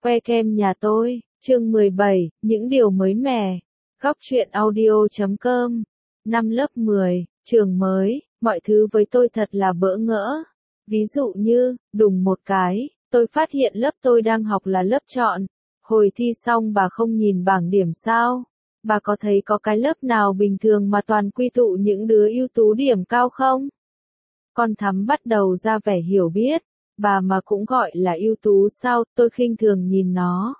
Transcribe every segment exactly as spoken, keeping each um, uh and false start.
Que kem nhà tôi, chương mười bảy, những điều mới mẻ. Góc truyện audio chấm com. Năm lớp mười, trường mới, mọi thứ với tôi thật là bỡ ngỡ. Ví dụ như, đùng một cái, tôi phát hiện lớp tôi đang học là lớp chọn. Hồi thi xong bà không nhìn bảng điểm sao? Bà có thấy có cái lớp nào bình thường mà toàn quy tụ những đứa ưu tú điểm cao không? Con Thắm bắt đầu ra vẻ hiểu biết. Bà mà cũng gọi là ưu tú sao, tôi khinh thường nhìn nó.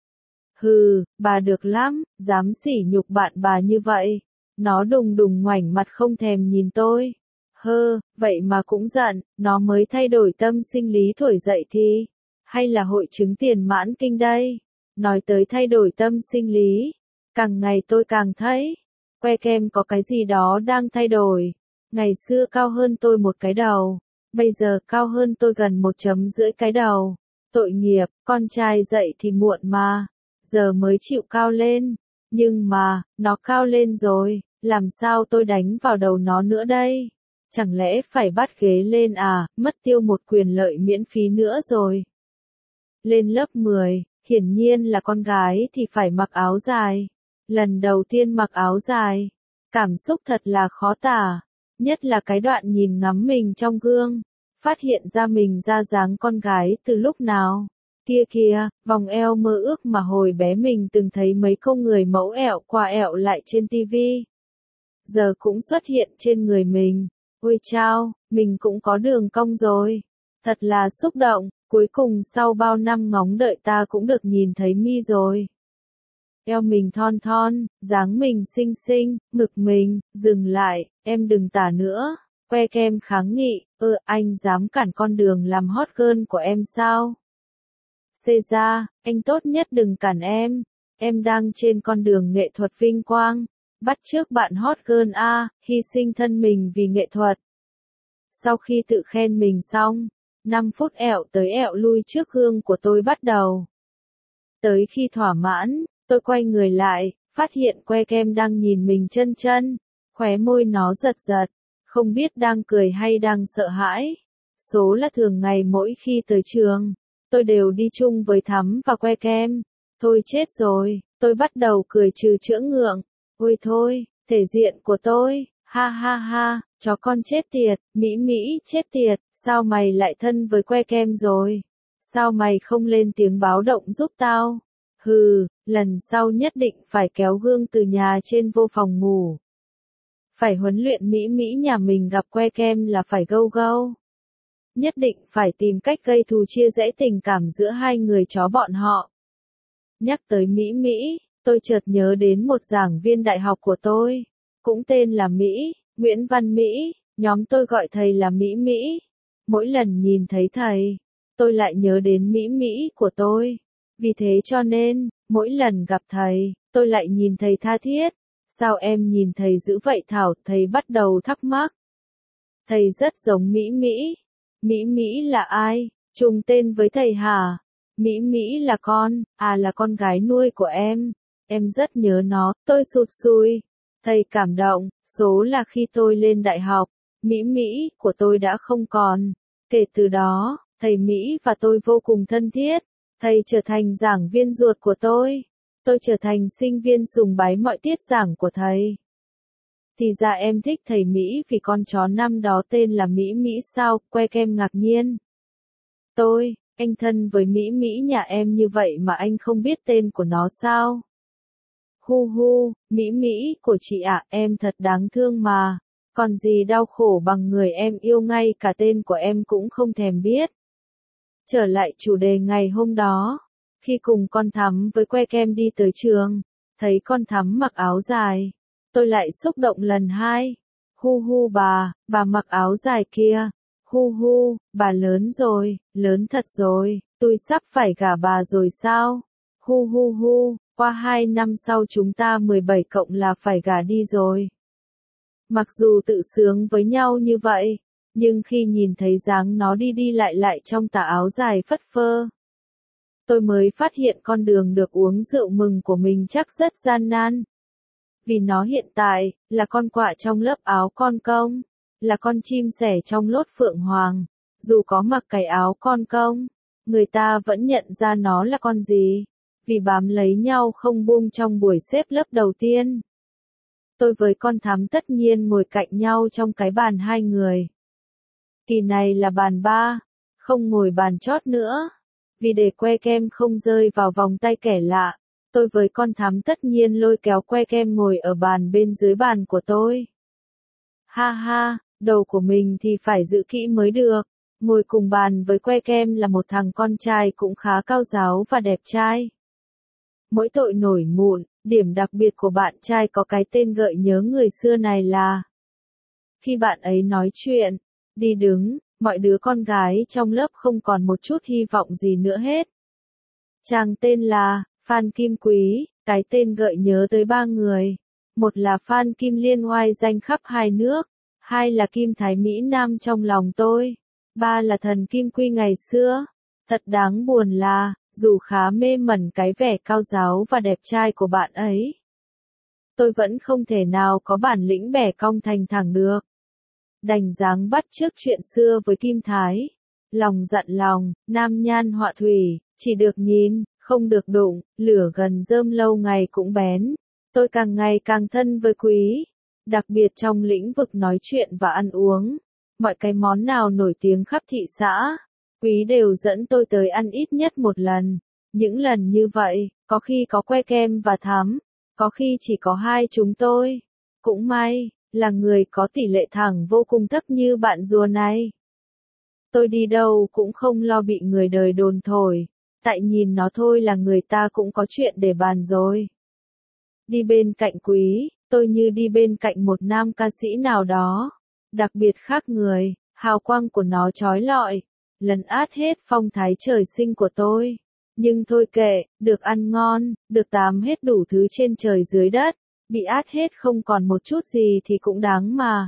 Hừ, bà được lắm, dám sỉ nhục bạn bà như vậy. Nó đùng đùng ngoảnh mặt không thèm nhìn tôi. Hơ, vậy mà cũng giận, nó mới thay đổi tâm sinh lý thổi dậy thì. Hay là hội chứng tiền mãn kinh đây? Nói tới thay đổi tâm sinh lý. Càng ngày tôi càng thấy. Que kem có cái gì đó đang thay đổi. Ngày xưa cao hơn tôi một cái đầu. Bây giờ cao hơn tôi gần một chấm rưỡi cái đầu. Tội nghiệp, con trai dậy thì muộn mà. Giờ mới chịu cao lên. Nhưng mà, nó cao lên rồi, làm sao tôi đánh vào đầu nó nữa đây? Chẳng lẽ phải bắt ghế lên à, mất tiêu một quyền lợi miễn phí nữa rồi. Lên lớp mười, hiển nhiên là con gái thì phải mặc áo dài. Lần đầu tiên mặc áo dài. Cảm xúc thật là khó tả. Nhất là cái đoạn nhìn ngắm mình trong gương, phát hiện ra mình ra dáng con gái từ lúc nào. Kia kìa, vòng eo mơ ước mà hồi bé mình từng thấy mấy cô người mẫu ẹo qua ẹo lại trên tivi. Giờ cũng xuất hiện trên người mình. Ôi chao, mình cũng có đường cong rồi. Thật là xúc động, cuối cùng sau bao năm ngóng đợi ta cũng được nhìn thấy mi rồi. Eo mình thon thon, dáng mình xinh xinh, ngực mình, dừng lại, em đừng tả nữa. Que kem kháng nghị, ơ anh dám cản con đường làm hot girl của em sao? Xê ra, anh tốt nhất đừng cản em. Em đang trên con đường nghệ thuật vinh quang. Bắt chước bạn hot girl A, hy sinh thân mình vì nghệ thuật. Sau khi tự khen mình xong, năm phút ẹo tới ẹo lui trước gương của tôi bắt đầu. Tới khi thỏa mãn, tôi quay người lại, phát hiện que kem đang nhìn mình chân chân, khóe môi nó giật giật, không biết đang cười hay đang sợ hãi. Số là thường ngày mỗi khi tới trường, tôi đều đi chung với Thắm và que kem. Thôi chết rồi, tôi bắt đầu cười trừ chữa ngượng. Ôi thôi, thể diện của tôi, ha ha ha, chó con chết tiệt, Mỹ Mỹ chết tiệt, sao mày lại thân với que kem rồi? Sao mày không lên tiếng báo động giúp tao? Hừ, lần sau nhất định phải kéo gương từ nhà trên vô phòng ngủ. Phải huấn luyện Mỹ Mỹ nhà mình gặp que kem là phải gâu gâu. Nhất định phải tìm cách gây thù chia rẽ tình cảm giữa hai người chó bọn họ. Nhắc tới Mỹ Mỹ, tôi chợt nhớ đến một giảng viên đại học của tôi. Cũng tên là Mỹ, Nguyễn Văn Mỹ, nhóm tôi gọi thầy là Mỹ Mỹ. Mỗi lần nhìn thấy thầy, tôi lại nhớ đến Mỹ Mỹ của tôi. Vì thế cho nên, mỗi lần gặp thầy, tôi lại nhìn thầy tha thiết. Sao em nhìn thầy dữ vậy Thảo? Thầy bắt đầu thắc mắc. Thầy rất giống Mỹ Mỹ. Mỹ Mỹ là ai? Trùng tên với thầy hả? Mỹ Mỹ là con, à là con gái nuôi của em. Em rất nhớ nó, tôi sụt sùi. Thầy cảm động, số là khi tôi lên đại học, Mỹ Mỹ của tôi đã không còn. Kể từ đó, thầy Mỹ và tôi vô cùng thân thiết. Thầy trở thành giảng viên ruột của tôi. Tôi trở thành sinh viên sùng bái mọi tiết giảng của thầy. Thì ra em thích thầy Mỹ vì con chó năm đó tên là Mỹ Mỹ sao? Que kem ngạc nhiên. Tôi, anh thân với Mỹ Mỹ nhà em như vậy mà anh không biết tên của nó sao? Hu hu, Mỹ Mỹ của chị ạ, em thật đáng thương mà. Còn gì đau khổ bằng người em yêu ngay cả tên của em cũng không thèm biết. Trở lại chủ đề ngày hôm đó, khi cùng con Thắm với que kem đi tới trường, thấy con Thắm mặc áo dài, tôi lại xúc động lần hai. Hu hu bà, bà mặc áo dài kia. Hu hu, bà lớn rồi, lớn thật rồi, tôi sắp phải gả bà rồi sao? Hu hu hu, qua hai năm sau chúng ta mười bảy cộng là phải gả đi rồi. Mặc dù tự sướng với nhau như vậy, nhưng khi nhìn thấy dáng nó đi đi lại lại trong tà áo dài phất phơ, tôi mới phát hiện con đường được uống rượu mừng của mình chắc rất gian nan. Vì nó hiện tại, là con quạ trong lớp áo con công, là con chim sẻ trong lốt phượng hoàng, dù có mặc cái áo con công, người ta vẫn nhận ra nó là con gì, vì bám lấy nhau không buông trong buổi xếp lớp đầu tiên. Tôi với con Thắm tất nhiên ngồi cạnh nhau trong cái bàn hai người. Kỳ này là bàn ba, không ngồi bàn chót nữa, vì để que kem không rơi vào vòng tay kẻ lạ. Tôi với con Thắm tất nhiên lôi kéo que kem ngồi ở bàn bên dưới bàn của tôi. Ha ha, đầu của mình thì phải giữ kỹ mới được. Ngồi cùng bàn với que kem là một thằng con trai cũng khá cao ráo và đẹp trai. Mỗi tội nổi mụn, điểm đặc biệt của bạn trai có cái tên gợi nhớ người xưa này là khi bạn ấy nói chuyện, đi đứng, mọi đứa con gái trong lớp không còn một chút hy vọng gì nữa hết. Chàng tên là Phan Kim Quý, cái tên gợi nhớ tới ba người. Một là Phan Kim Liên oai danh khắp hai nước, hai là Kim Thái Mỹ Nam trong lòng tôi, ba là thần Kim Quy ngày xưa. Thật đáng buồn là, dù khá mê mẩn cái vẻ cao ráo và đẹp trai của bạn ấy, tôi vẫn không thể nào có bản lĩnh bẻ cong thành thẳng được. Đành dáng bắt chước chuyện xưa với Kim Thái. Lòng dặn lòng, nam nhan họa thủy, chỉ được nhìn, không được đụng, lửa gần rơm lâu ngày cũng bén. Tôi càng ngày càng thân với Quý, đặc biệt trong lĩnh vực nói chuyện và ăn uống. Mọi cái món nào nổi tiếng khắp thị xã, Quý đều dẫn tôi tới ăn ít nhất một lần. Những lần như vậy, có khi có que kem và Thắm, có khi chỉ có hai chúng tôi. Cũng may, là người có tỷ lệ thẳng vô cùng thấp như bạn rùa này. Tôi đi đâu cũng không lo bị người đời đồn thổi, tại nhìn nó thôi là người ta cũng có chuyện để bàn rồi. Đi bên cạnh Quý, tôi như đi bên cạnh một nam ca sĩ nào đó, đặc biệt khác người, hào quang của nó chói lọi, lấn át hết phong thái trời sinh của tôi. Nhưng thôi kệ, được ăn ngon, được tám hết đủ thứ trên trời dưới đất, bị át hết không còn một chút gì thì cũng đáng mà.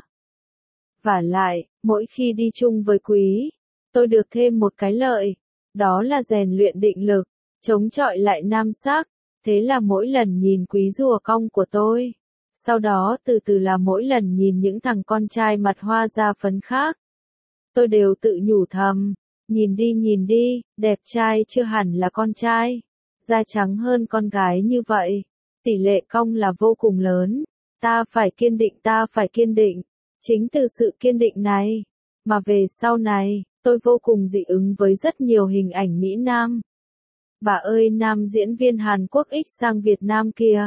Vả lại, mỗi khi đi chung với Quý, tôi được thêm một cái lợi, đó là rèn luyện định lực, chống chọi lại nam sắc. Thế là mỗi lần nhìn Quý rùa cong của tôi, sau đó từ từ là mỗi lần nhìn những thằng con trai mặt hoa da phấn khác, tôi đều tự nhủ thầm, nhìn đi nhìn đi, đẹp trai chưa hẳn là con trai, da trắng hơn con gái như vậy, tỷ lệ cong là vô cùng lớn, ta phải kiên định ta phải kiên định, chính từ sự kiên định này, mà về sau này, tôi vô cùng dị ứng với rất nhiều hình ảnh Mỹ Nam. Bà ơi nam diễn viên Hàn Quốc X sang Việt Nam kìa.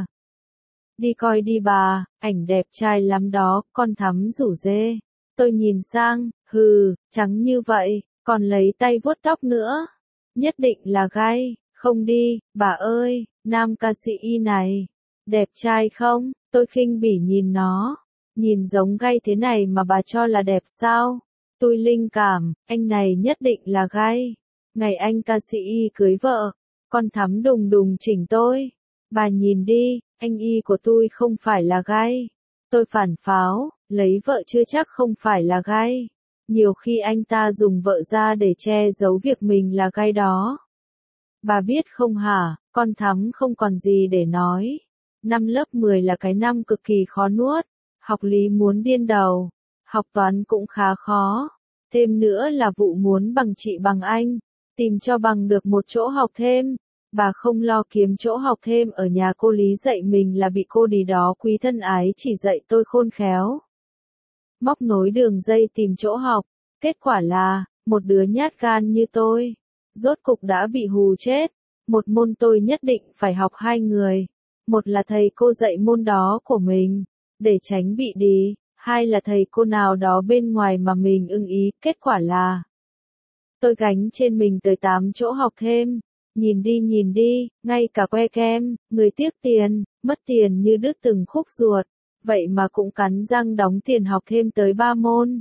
Đi coi đi bà, ảnh đẹp trai lắm đó, con Thắm rủ dê. Tôi nhìn sang, hừ, trắng như vậy, còn lấy tay vuốt tóc nữa. Nhất định là gay, không đi, bà ơi, nam ca sĩ y này. Đẹp trai không, tôi khinh bỉ nhìn nó. Nhìn giống gay thế này mà bà cho là đẹp sao? Tôi linh cảm, anh này nhất định là gay. Ngày anh ca sĩ y cưới vợ, con Thắm đùng đùng chỉnh tôi. Bà nhìn đi, anh y của tôi không phải là gay. Tôi phản pháo, lấy vợ chưa chắc không phải là gay. Nhiều khi anh ta dùng vợ ra để che giấu việc mình là gay đó. Bà biết không hả, con Thắm không còn gì để nói. Năm lớp mười là cái năm cực kỳ khó nuốt. Học lý muốn điên đầu. Học toán cũng khá khó. Thêm nữa là vụ muốn bằng chị bằng anh. Tìm cho bằng được một chỗ học thêm. Bà không lo kiếm chỗ học thêm ở nhà cô Lý dạy mình là bị cô đì đó quý thân ái chỉ dạy tôi khôn khéo. Móc nối đường dây tìm chỗ học. Kết quả là, một đứa nhát gan như tôi, rốt cục đã bị hù chết. Một môn tôi nhất định phải học hai người. Một là thầy cô dạy môn đó của mình, để tránh bị đì. Hai là thầy cô nào đó bên ngoài mà mình ưng ý. Kết quả là, tôi gánh trên mình tới tám chỗ học thêm. Nhìn đi nhìn đi, ngay cả que kem, người tiếc tiền, mất tiền như đứt từng khúc ruột. Vậy mà cũng cắn răng đóng tiền học thêm tới ba môn.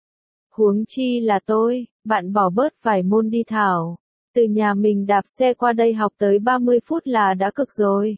Huống chi là tôi, bạn bỏ bớt vài môn đi thảo. Từ nhà mình đạp xe qua đây học tới ba mươi phút là đã cực rồi.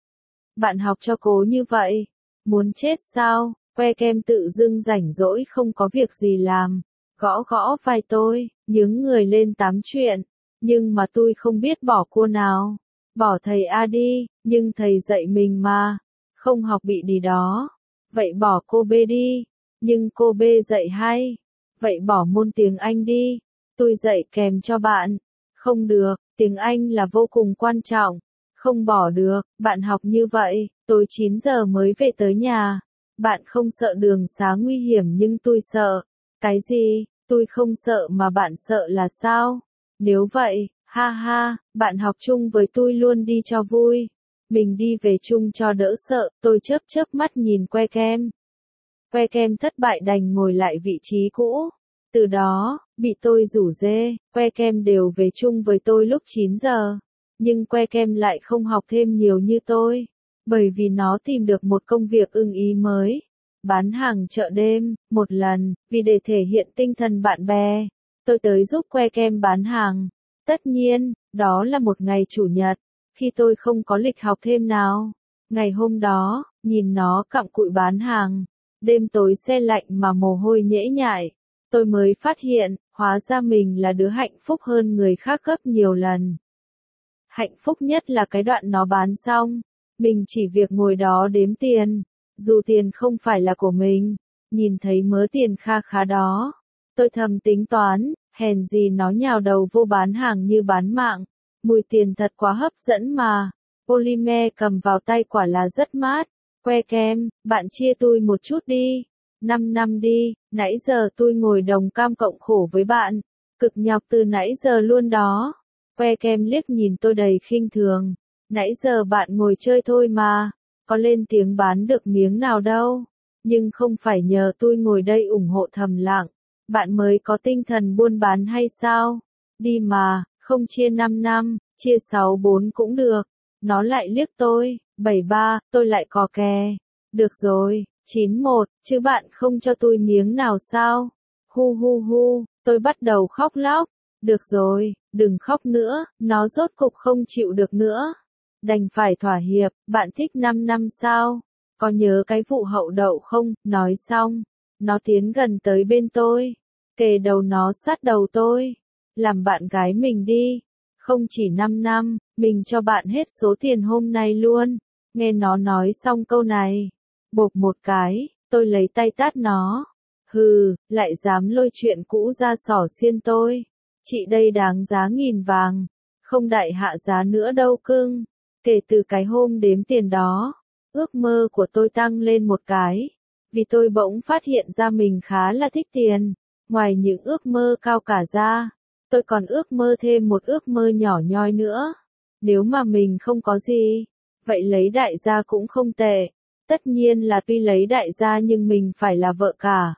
Bạn học cho cố như vậy. Muốn chết sao, que kem tự dưng rảnh rỗi không có việc gì làm. Gõ gõ vai tôi, nhướng người lên tám chuyện. Nhưng mà tôi không biết bỏ cô nào. Bỏ thầy A đi, nhưng thầy dạy mình mà. Không học bị đì đó. Vậy bỏ cô B đi. Nhưng cô B dạy hay. Vậy bỏ môn tiếng Anh đi. Tôi dạy kèm cho bạn. Không được, tiếng Anh là vô cùng quan trọng. Không bỏ được, bạn học như vậy, tối chín giờ mới về tới nhà. Bạn không sợ đường xá nguy hiểm nhưng tôi sợ. Cái gì? Tôi không sợ mà bạn sợ là sao? Nếu vậy, ha ha, bạn học chung với tôi luôn đi cho vui. Mình đi về chung cho đỡ sợ, tôi chớp chớp mắt nhìn que kem. Que kem thất bại đành ngồi lại vị trí cũ. Từ đó, bị tôi rủ rê, que kem đều về chung với tôi lúc chín giờ. Nhưng que kem lại không học thêm nhiều như tôi. Bởi vì nó tìm được một công việc ưng ý mới. Bán hàng chợ đêm, một lần, vì để thể hiện tinh thần bạn bè. Tôi tới giúp que kem bán hàng. Tất nhiên, đó là một ngày chủ nhật. Khi tôi không có lịch học thêm nào. Ngày hôm đó, nhìn nó cặm cụi bán hàng. Đêm tối se lạnh mà mồ hôi nhễ nhại. Tôi mới phát hiện, hóa ra mình là đứa hạnh phúc hơn người khác gấp nhiều lần. Hạnh phúc nhất là cái đoạn nó bán xong. Mình chỉ việc ngồi đó đếm tiền. Dù tiền không phải là của mình. Nhìn thấy mớ tiền kha khá đó. Tôi thầm tính toán, hèn gì nó nhào đầu vô bán hàng như bán mạng. Mùi tiền thật quá hấp dẫn mà. Polymer cầm vào tay quả là rất mát. Que kem, bạn chia tôi một chút đi. Năm năm đi, nãy giờ tôi ngồi đồng cam cộng khổ với bạn. Cực nhọc từ nãy giờ luôn đó. Que kem liếc nhìn tôi đầy khinh thường. Nãy giờ bạn ngồi chơi thôi mà. Có lên tiếng bán được miếng nào đâu. Nhưng không phải nhờ tôi ngồi đây ủng hộ thầm lặng. Bạn mới có tinh thần buôn bán hay sao? Đi mà, không chia năm năm, chia sáu bốn cũng được. Nó lại liếc tôi, bảy ba, tôi lại cò kè. Được rồi, chín một, chứ bạn không cho tôi miếng nào sao? Hu hu hu, tôi bắt đầu khóc lóc. Được rồi, đừng khóc nữa, nó rốt cục không chịu được nữa. Đành phải thỏa hiệp, bạn thích năm năm sao? Có nhớ cái vụ hậu đậu không? Nói xong, nó tiến gần tới bên tôi, kề đầu nó sát đầu tôi. Làm bạn gái mình đi. Không chỉ năm năm, mình cho bạn hết số tiền hôm nay luôn. Nghe nó nói xong câu này. Bộp một cái, tôi lấy tay tát nó. Hừ, lại dám lôi chuyện cũ ra xỏ xiên tôi. Chị đây đáng giá nghìn vàng. Không đại hạ giá nữa đâu cưng. Kể từ cái hôm đếm tiền đó, ước mơ của tôi tăng lên một cái. Vì tôi bỗng phát hiện ra mình khá là thích tiền. Ngoài những ước mơ cao cả ra, tôi còn ước mơ thêm một ước mơ nhỏ nhoi nữa. Nếu mà mình không có gì, vậy lấy đại gia cũng không tệ. Tất nhiên là tuy lấy đại gia nhưng mình phải là vợ cả.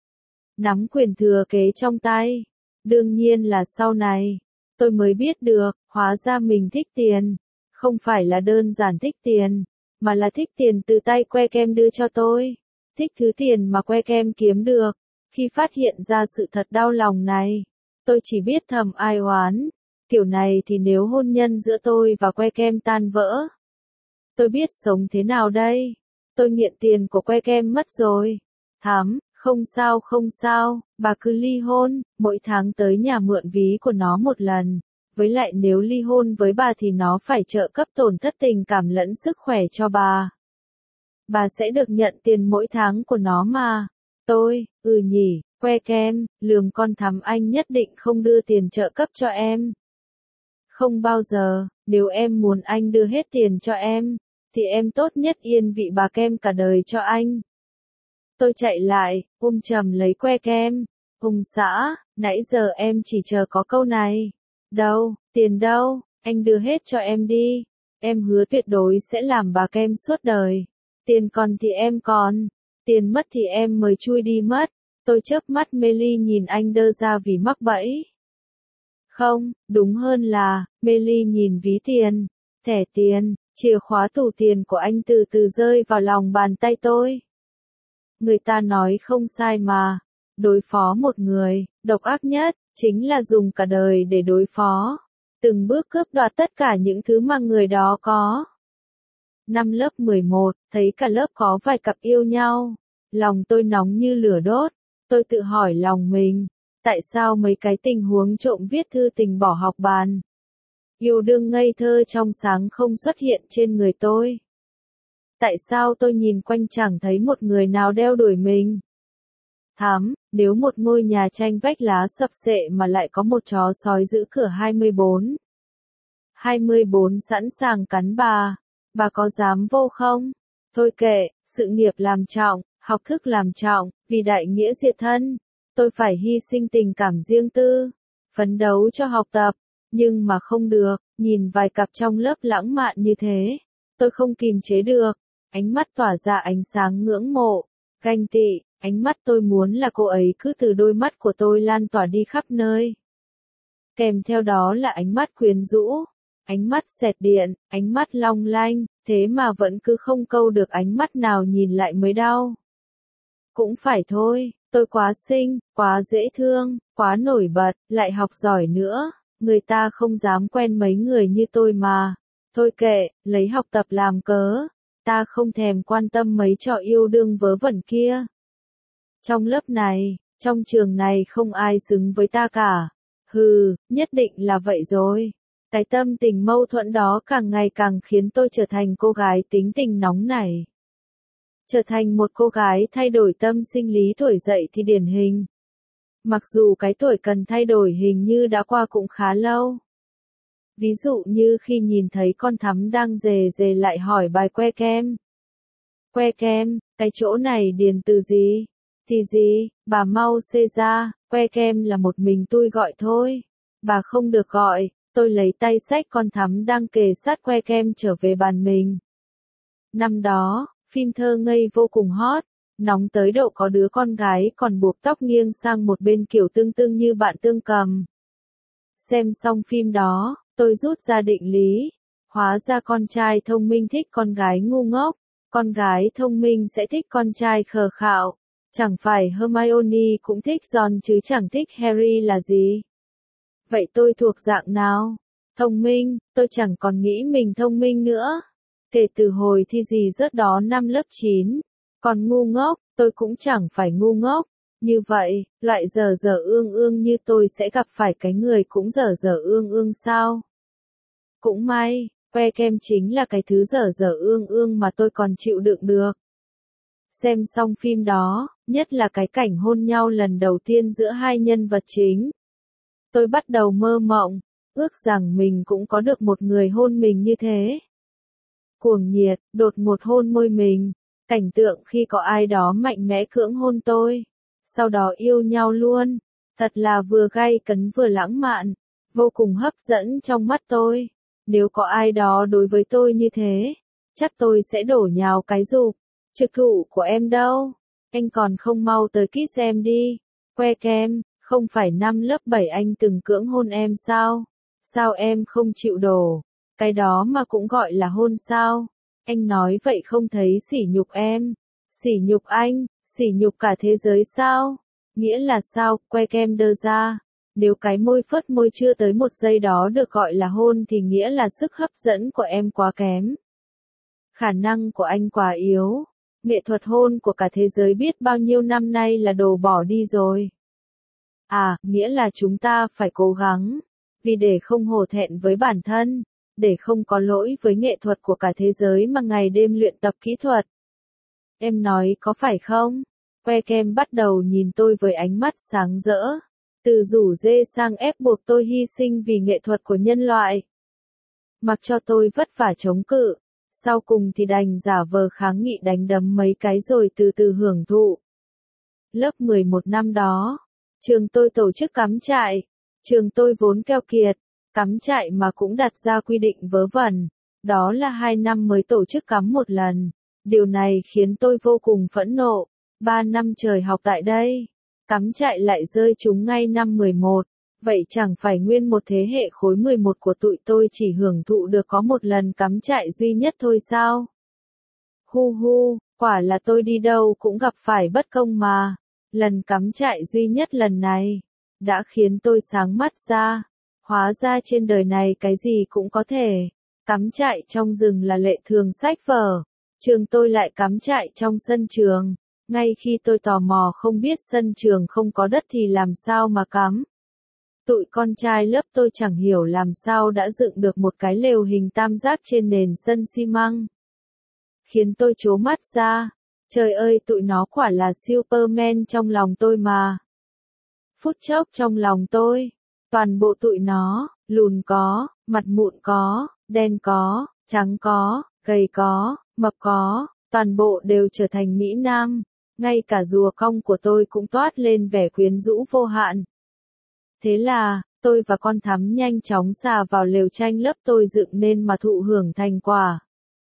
Nắm quyền thừa kế trong tay. Đương nhiên là sau này, tôi mới biết được, hóa ra mình thích tiền. Không phải là đơn giản thích tiền, mà là thích tiền từ tay que kem đưa cho tôi. Thích thứ tiền mà que kem kiếm được. Khi phát hiện ra sự thật đau lòng này, tôi chỉ biết thầm ai oán. Kiểu này thì nếu hôn nhân giữa tôi và que kem tan vỡ, tôi biết sống thế nào đây? Tôi nghiện tiền của que kem mất rồi. Thắm, không sao không sao, bà cứ ly hôn, mỗi tháng tới nhà mượn ví của nó một lần. Với lại nếu ly hôn với bà thì nó phải trợ cấp tổn thất tình cảm lẫn sức khỏe cho bà. Bà sẽ được nhận tiền mỗi tháng của nó mà. Tôi, ừ nhỉ, que kem, lườm con Thắm anh nhất định không đưa tiền trợ cấp cho em. Không bao giờ, nếu em muốn anh đưa hết tiền cho em, thì em tốt nhất yên vị bà kem cả đời cho anh. Tôi chạy lại, ôm chầm lấy que kem. Ông xã, nãy giờ em chỉ chờ có câu này. Đâu, tiền đâu, anh đưa hết cho em đi. Em hứa tuyệt đối sẽ làm bà kem suốt đời. Tiền còn thì em còn, tiền mất thì em mới chui đi mất. Tôi chớp mắt mê ly nhìn anh đơ ra vì mắc bẫy. Không, đúng hơn là, mê ly nhìn ví tiền, thẻ tiền, chìa khóa tủ tiền của anh từ từ rơi vào lòng bàn tay tôi. Người ta nói không sai mà, đối phó một người, độc ác nhất, chính là dùng cả đời để đối phó. Từng bước cướp đoạt tất cả những thứ mà người đó có. Năm lớp mười một, thấy cả lớp có vài cặp yêu nhau. Lòng tôi nóng như lửa đốt. Tôi tự hỏi lòng mình, tại sao mấy cái tình huống trộm viết thư tình bỏ học bàn? Yêu đương ngây thơ trong sáng không xuất hiện trên người tôi. Tại sao tôi nhìn quanh chẳng thấy một người nào đeo đuổi mình? Thám, nếu một ngôi nhà tranh vách lá sập xệ mà lại có một chó sói giữ cửa hai mươi bốn. hai mươi bốn sẵn sàng cắn bà, bà có dám vô không? Thôi kệ, sự nghiệp làm trọng, học thức làm trọng, vì đại nghĩa diệt thân, tôi phải hy sinh tình cảm riêng tư, phấn đấu cho học tập, nhưng mà không được, nhìn vài cặp trong lớp lãng mạn như thế, tôi không kìm chế được, ánh mắt tỏa ra ánh sáng ngưỡng mộ, ganh tị, ánh mắt tôi muốn là cô ấy cứ từ đôi mắt của tôi lan tỏa đi khắp nơi. Kèm theo đó là ánh mắt quyến rũ, ánh mắt xẹt điện, ánh mắt long lanh, thế mà vẫn cứ không câu được ánh mắt nào nhìn lại mới đau. Cũng phải thôi, tôi quá xinh, quá dễ thương, quá nổi bật, lại học giỏi nữa, người ta không dám quen mấy người như tôi mà. Thôi kệ, lấy học tập làm cớ, ta không thèm quan tâm mấy trò yêu đương vớ vẩn kia. Trong lớp này, trong trường này không ai xứng với ta cả. Hừ, nhất định là vậy rồi. Cái tâm tình mâu thuẫn đó càng ngày càng khiến tôi trở thành cô gái tính tình nóng nảy. Trở thành một cô gái thay đổi tâm sinh lý tuổi dậy thì điển hình. Mặc dù cái tuổi cần thay đổi hình như đã qua cũng khá lâu. Ví dụ như khi nhìn thấy con Thắm đang dề dề lại hỏi bài que kem. Que kem, cái chỗ này điền từ gì? Thì gì, bà mau xê ra, que kem là một mình tôi gọi thôi. Bà không được gọi, tôi lấy tay xách con Thắm đang kề sát que kem trở về bàn mình. Năm đó, phim thơ ngây vô cùng hot, nóng tới độ có đứa con gái còn buộc tóc nghiêng sang một bên kiểu tương tương như bạn Tương Cầm. Xem xong phim đó, tôi rút ra định lý, hóa ra con trai thông minh thích con gái ngu ngốc, con gái thông minh sẽ thích con trai khờ khạo. Chẳng phải Hermione cũng thích Ron chứ chẳng thích Harry là gì? Vậy tôi thuộc dạng nào? Thông minh, tôi chẳng còn nghĩ mình thông minh nữa. Kể từ hồi thi gì rớt đó năm lớp chín. Còn ngu ngốc, tôi cũng chẳng phải ngu ngốc. Như vậy, loại dở dở ương ương như tôi sẽ gặp phải cái người cũng dở dở ương ương sao? Cũng may, que kem chính là cái thứ dở dở ương ương mà tôi còn chịu đựng được. Xem xong phim đó, nhất là cái cảnh hôn nhau lần đầu tiên giữa hai nhân vật chính. Tôi bắt đầu mơ mộng, ước rằng mình cũng có được một người hôn mình như thế. Cuồng nhiệt, đột ngột hôn môi mình, cảnh tượng khi có ai đó mạnh mẽ cưỡng hôn tôi, sau đó yêu nhau luôn, thật là vừa gay cấn vừa lãng mạn, vô cùng hấp dẫn trong mắt tôi. Nếu có ai đó đối với tôi như thế, chắc tôi sẽ đổ nhào cái rụp. Trực thụ của em đâu? Anh còn không mau tới kiss em đi. Que kem, không phải năm lớp bảy anh từng cưỡng hôn em sao? Sao em không chịu đổ? Cái đó mà cũng gọi là hôn sao? Anh nói vậy không thấy sỉ nhục em? Sỉ nhục anh, sỉ nhục cả thế giới sao? Nghĩa là sao? Que kem đơ ra. Nếu cái môi phớt môi chưa tới một giây đó được gọi là hôn thì nghĩa là sức hấp dẫn của em quá kém. Khả năng của anh quá yếu. Nghệ thuật hôn của cả thế giới biết bao nhiêu năm nay là đồ bỏ đi rồi. À, nghĩa là chúng ta phải cố gắng, vì để không hổ thẹn với bản thân, để không có lỗi với nghệ thuật của cả thế giới mà ngày đêm luyện tập kỹ thuật. Em nói có phải không? Que kem bắt đầu nhìn tôi với ánh mắt sáng rỡ, từ rủ dê sang ép buộc tôi hy sinh vì nghệ thuật của nhân loại. Mặc cho tôi vất vả chống cự. Sau cùng thì đành giả vờ kháng nghị đánh đấm mấy cái rồi từ từ hưởng thụ. Lớp mười một năm đó, trường tôi tổ chức cắm trại. Trường tôi vốn keo kiệt, cắm trại mà cũng đặt ra quy định vớ vẩn. Đó là hai năm mới tổ chức cắm một lần. Điều này khiến tôi vô cùng phẫn nộ. Ba năm trời học tại đây, cắm trại lại rơi trúng ngay năm mười một. Vậy chẳng phải nguyên một thế hệ khối mười một của tụi tôi chỉ hưởng thụ được có một lần cắm trại duy nhất thôi sao? Hu hu, quả là tôi đi đâu cũng gặp phải bất công mà. Lần cắm trại duy nhất lần này, đã khiến tôi sáng mắt ra. Hóa ra trên đời này cái gì cũng có thể. Cắm trại trong rừng là lệ thường sách vở. Trường tôi lại cắm trại trong sân trường. Ngay khi tôi tò mò không biết sân trường không có đất thì làm sao mà cắm. Tụi con trai lớp tôi chẳng hiểu làm sao đã dựng được một cái lều hình tam giác trên nền sân xi măng. Khiến tôi trố mắt ra, Trời ơi, tụi nó quả là Superman trong lòng tôi mà. Phút chốc trong lòng tôi, toàn bộ tụi nó, lùn có, mặt mụn có, đen có, trắng có, gầy có, mập có, toàn bộ đều trở thành Mỹ Nam. Ngay cả rùa cong của tôi cũng toát lên vẻ quyến rũ vô hạn. Thế là, tôi và con thắm nhanh chóng xà vào lều tranh lớp tôi dựng nên mà thụ hưởng thành quả.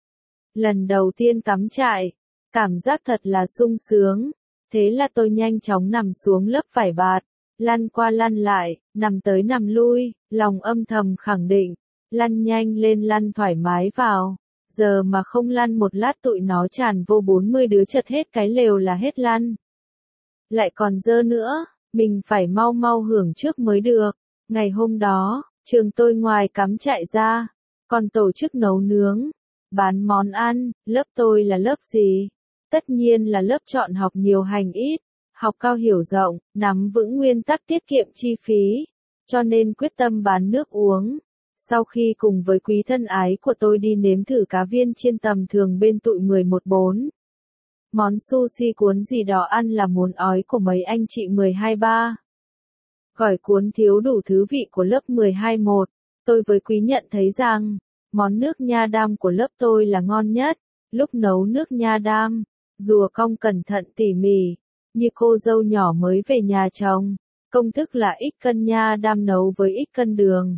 Lần đầu tiên cắm trại, cảm giác thật là sung sướng. Thế là tôi nhanh chóng nằm xuống lớp vải bạt, lăn qua lăn lại, nằm tới nằm lui, lòng âm thầm khẳng định, lăn nhanh lên lăn thoải mái vào. Giờ mà không lăn một lát tụi nó tràn vô bốn mươi đứa chật hết cái lều là hết lăn. Lại còn dơ nữa, mình phải mau mau hưởng trước mới được. Ngày hôm đó, trường tôi ngoài cắm trại ra, còn tổ chức nấu nướng, bán món ăn. Lớp tôi là lớp gì? Tất nhiên là lớp chọn học nhiều hành ít, học cao hiểu rộng, nắm vững nguyên tắc tiết kiệm chi phí, cho nên quyết tâm bán nước uống. Sau khi cùng với quý thân ái của tôi đi nếm thử cá viên chiên tầm thường bên tụi mười một bốn. Món sushi cuốn gì đó ăn là muốn ói của mấy anh chị mười hai ba. Gỏi cuốn thiếu đủ thứ vị của lớp mười hai một. Tôi với quý nhận thấy rằng, món nước nha đam của lớp tôi là ngon nhất. Lúc nấu nước nha đam, rùa cong cẩn thận tỉ mỉ, như cô dâu nhỏ mới về nhà chồng. Công thức là x cân nha đam nấu với x cân đường.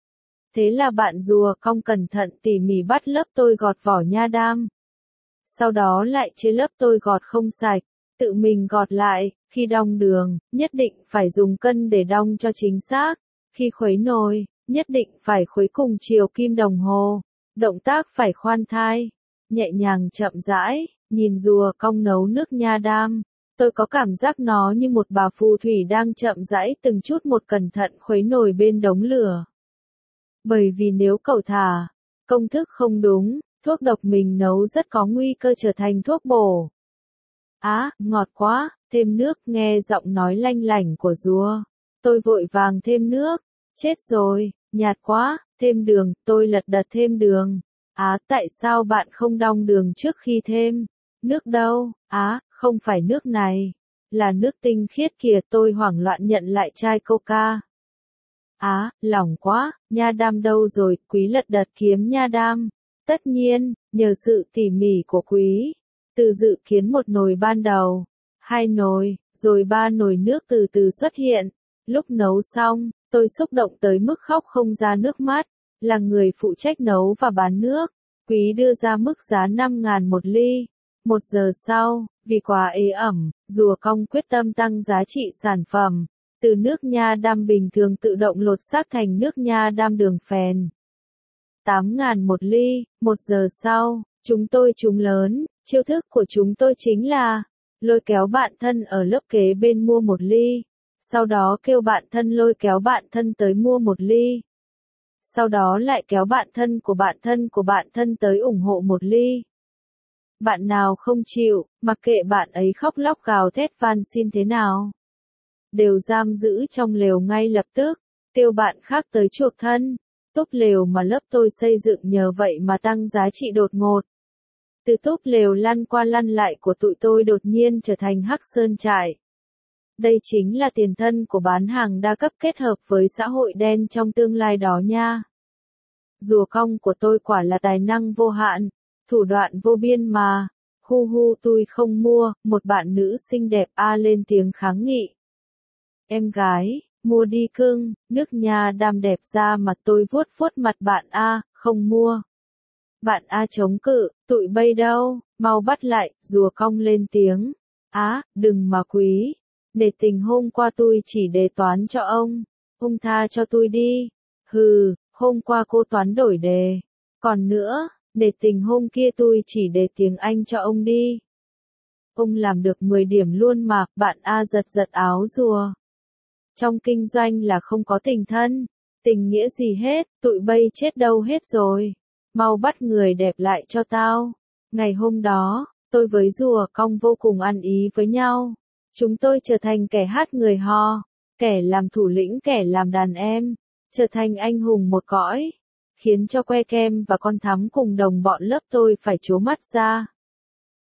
Thế là bạn rùa cong cẩn thận tỉ mỉ bắt lớp tôi gọt vỏ nha đam. Sau đó lại chế lớp tôi gọt không sạch, tự mình gọt lại. Khi đong đường, nhất định phải dùng cân để đong cho chính xác. Khi khuấy nồi, nhất định phải khuấy cùng chiều kim đồng hồ. Động tác phải khoan thai, nhẹ nhàng chậm rãi. Nhìn rùa cong nấu nước nha đam, tôi có cảm giác nó như một bà phù thủy đang chậm rãi từng chút một cẩn thận khuấy nồi bên đống lửa. Bởi vì nếu cẩu thả, công thức không đúng, thuốc độc mình nấu rất có nguy cơ trở thành thuốc bổ. Á, à, ngọt quá, thêm nước. Nghe giọng nói lanh lảnh của rùa, tôi vội vàng thêm nước. Chết rồi, nhạt quá, thêm đường. Tôi lật đật thêm đường. Á, à, tại sao bạn không đong đường trước khi thêm? Nước đâu? Á, à, không phải nước này, là nước tinh khiết kìa. Tôi hoảng loạn nhận lại chai coca. Á, à, lỏng quá, nha đam đâu rồi? Quý lật đật kiếm nha đam. Tất nhiên, nhờ sự tỉ mỉ của quý, từ dự kiến một nồi ban đầu, hai nồi, rồi ba nồi nước từ từ xuất hiện. Lúc nấu xong, tôi xúc động tới mức khóc không ra nước mắt. Là người phụ trách nấu và bán nước, quý đưa ra mức giá năm ngàn một ly. Một giờ sau, vì quá ế ẩm, rùa cong quyết tâm tăng giá trị sản phẩm. Từ nước nha đam bình thường tự động lột xác thành nước nha đam đường phèn. tám ngàn một ly. Một giờ sau, chúng tôi trúng lớn. Chiêu thức của chúng tôi chính là lôi kéo bạn thân ở lớp kế bên mua một ly. Sau đó kêu bạn thân lôi kéo bạn thân tới mua một ly. Sau đó lại kéo bạn thân của bạn thân của bạn thân tới ủng hộ một ly. Bạn nào không chịu, mặc kệ bạn ấy khóc lóc gào thét van xin thế nào, đều giam giữ trong lều ngay lập tức, kêu bạn khác tới chuộc thân. Túp lều mà lớp tôi xây dựng nhờ vậy mà tăng giá trị đột ngột. Từ túp lều lăn qua lăn lại của tụi tôi đột nhiên trở thành hắc sơn trại. Đây chính là tiền thân của bán hàng đa cấp kết hợp với xã hội đen trong tương lai đó nha. Rùa cong của tôi quả là tài năng vô hạn, thủ đoạn vô biên mà. Hu hu, tôi không mua. Một bạn nữ xinh đẹp a lên tiếng kháng nghị. Em gái, mua đi cưng. Nước nha đam đẹp ra mặt. Tôi vuốt vuốt mặt bạn A, không mua. Bạn A chống cự, tụi bay đâu, mau bắt lại. Rùa cong lên tiếng. Á, đừng mà quý. Nể tình hôm qua tôi chỉ đề toán cho ông. Ông tha cho tôi đi. Hừ, hôm qua cô toán đổi đề. Còn nữa, nể tình hôm kia tôi chỉ đề tiếng Anh cho ông đi. Ông làm được mười điểm luôn mà. Bạn A giật giật áo rùa. Trong kinh doanh là không có tình thân, tình nghĩa gì hết. Tụi bay chết đâu hết rồi. Mau bắt người đẹp lại cho tao. Ngày hôm đó, tôi với rùa cong vô cùng ăn ý với nhau. Chúng tôi trở thành kẻ hát người hò, kẻ làm thủ lĩnh, kẻ làm đàn em, trở thành anh hùng một cõi, khiến cho que kem và con thắm cùng đồng bọn lớp tôi phải trố mắt ra.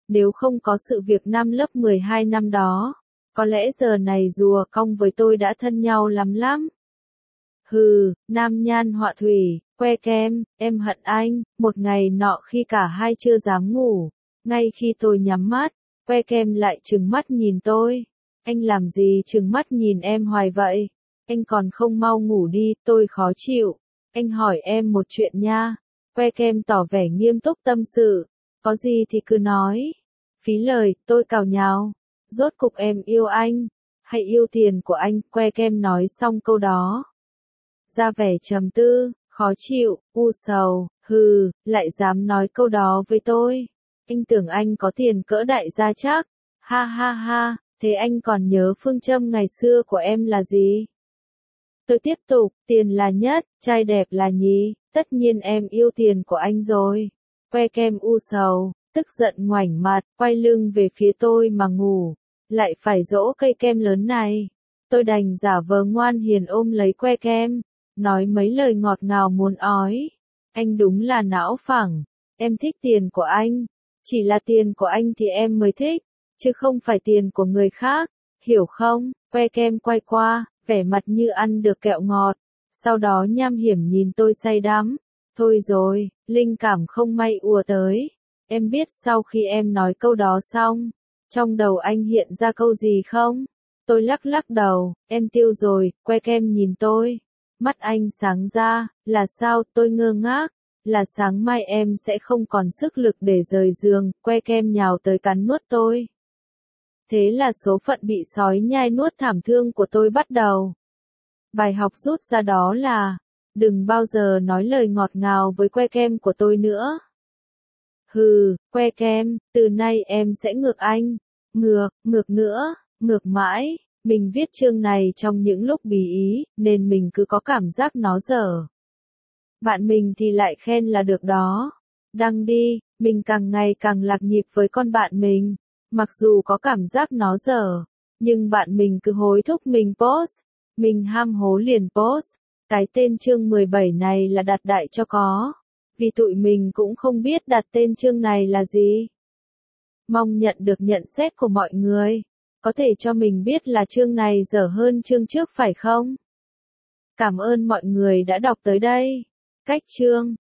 Nếu không có sự việc năm lớp mười hai năm đó, có lẽ giờ này rùa cong với tôi đã thân nhau lắm lắm. Hừ, nam nhan họa thủy, que kem, em hận anh. Một ngày nọ khi cả hai chưa dám ngủ, ngay khi tôi nhắm mắt, que kem lại trừng mắt nhìn tôi. Anh làm gì trừng mắt nhìn em hoài vậy? Anh còn không mau ngủ đi, tôi khó chịu. Anh hỏi em một chuyện nha. Que kem tỏ vẻ nghiêm túc tâm sự. Có gì thì cứ nói. Phí lời, tôi cào nhào. Rốt cục em yêu anh, hay yêu tiền của anh? Que kem nói xong câu đó, ra vẻ trầm tư, khó chịu, u sầu, hừ, lại dám nói câu đó với tôi. Anh tưởng anh có tiền cỡ đại gia chắc. Ha ha ha, thế anh còn nhớ phương châm ngày xưa của em là gì? Tôi tiếp tục, tiền là nhất, trai đẹp là nhì, tất nhiên em yêu tiền của anh rồi. Que kem u sầu, tức giận ngoảnh mặt, quay lưng về phía tôi mà ngủ. Lại phải dỗ cây kem lớn này. Tôi đành giả vờ ngoan hiền ôm lấy que kem, nói mấy lời ngọt ngào muốn ói. Anh đúng là não phẳng, em thích tiền của anh. Chỉ là tiền của anh thì em mới thích, chứ không phải tiền của người khác, hiểu không? Que kem quay qua, vẻ mặt như ăn được kẹo ngọt, sau đó nham hiểm nhìn tôi say đắm. Thôi rồi, linh cảm không may ùa tới. Em biết sau khi em nói câu đó xong, trong đầu anh hiện ra câu gì không? Tôi lắc lắc đầu, em tiêu rồi. Que kem nhìn tôi, mắt anh sáng ra. Là sao? Tôi ngơ ngác. Là sáng mai em sẽ không còn sức lực để rời giường. Que kem nhào tới cắn nuốt tôi. Thế là số phận bị sói nhai nuốt thảm thương của tôi bắt đầu. Bài học rút ra đó là, đừng bao giờ nói lời ngọt ngào với que kem của tôi nữa. Hừ, que kem, từ nay em sẽ ngược anh. Ngược, ngược nữa, ngược mãi. Mình viết chương này trong những lúc bí ý, nên mình cứ có cảm giác nó dở. Bạn mình thì lại khen là được đó. Đăng đi, mình càng ngày càng lạc nhịp với con bạn mình. Mặc dù có cảm giác nó dở, nhưng bạn mình cứ hối thúc mình post. Mình ham hố liền post. Cái tên chương mười bảy này là đặt đại cho có. Vì tụi mình cũng không biết đặt tên chương này là gì. Mong nhận được nhận xét của mọi người. Có thể cho mình biết là chương này dở hơn chương trước phải không? Cảm ơn mọi người đã đọc tới đây. Cách chương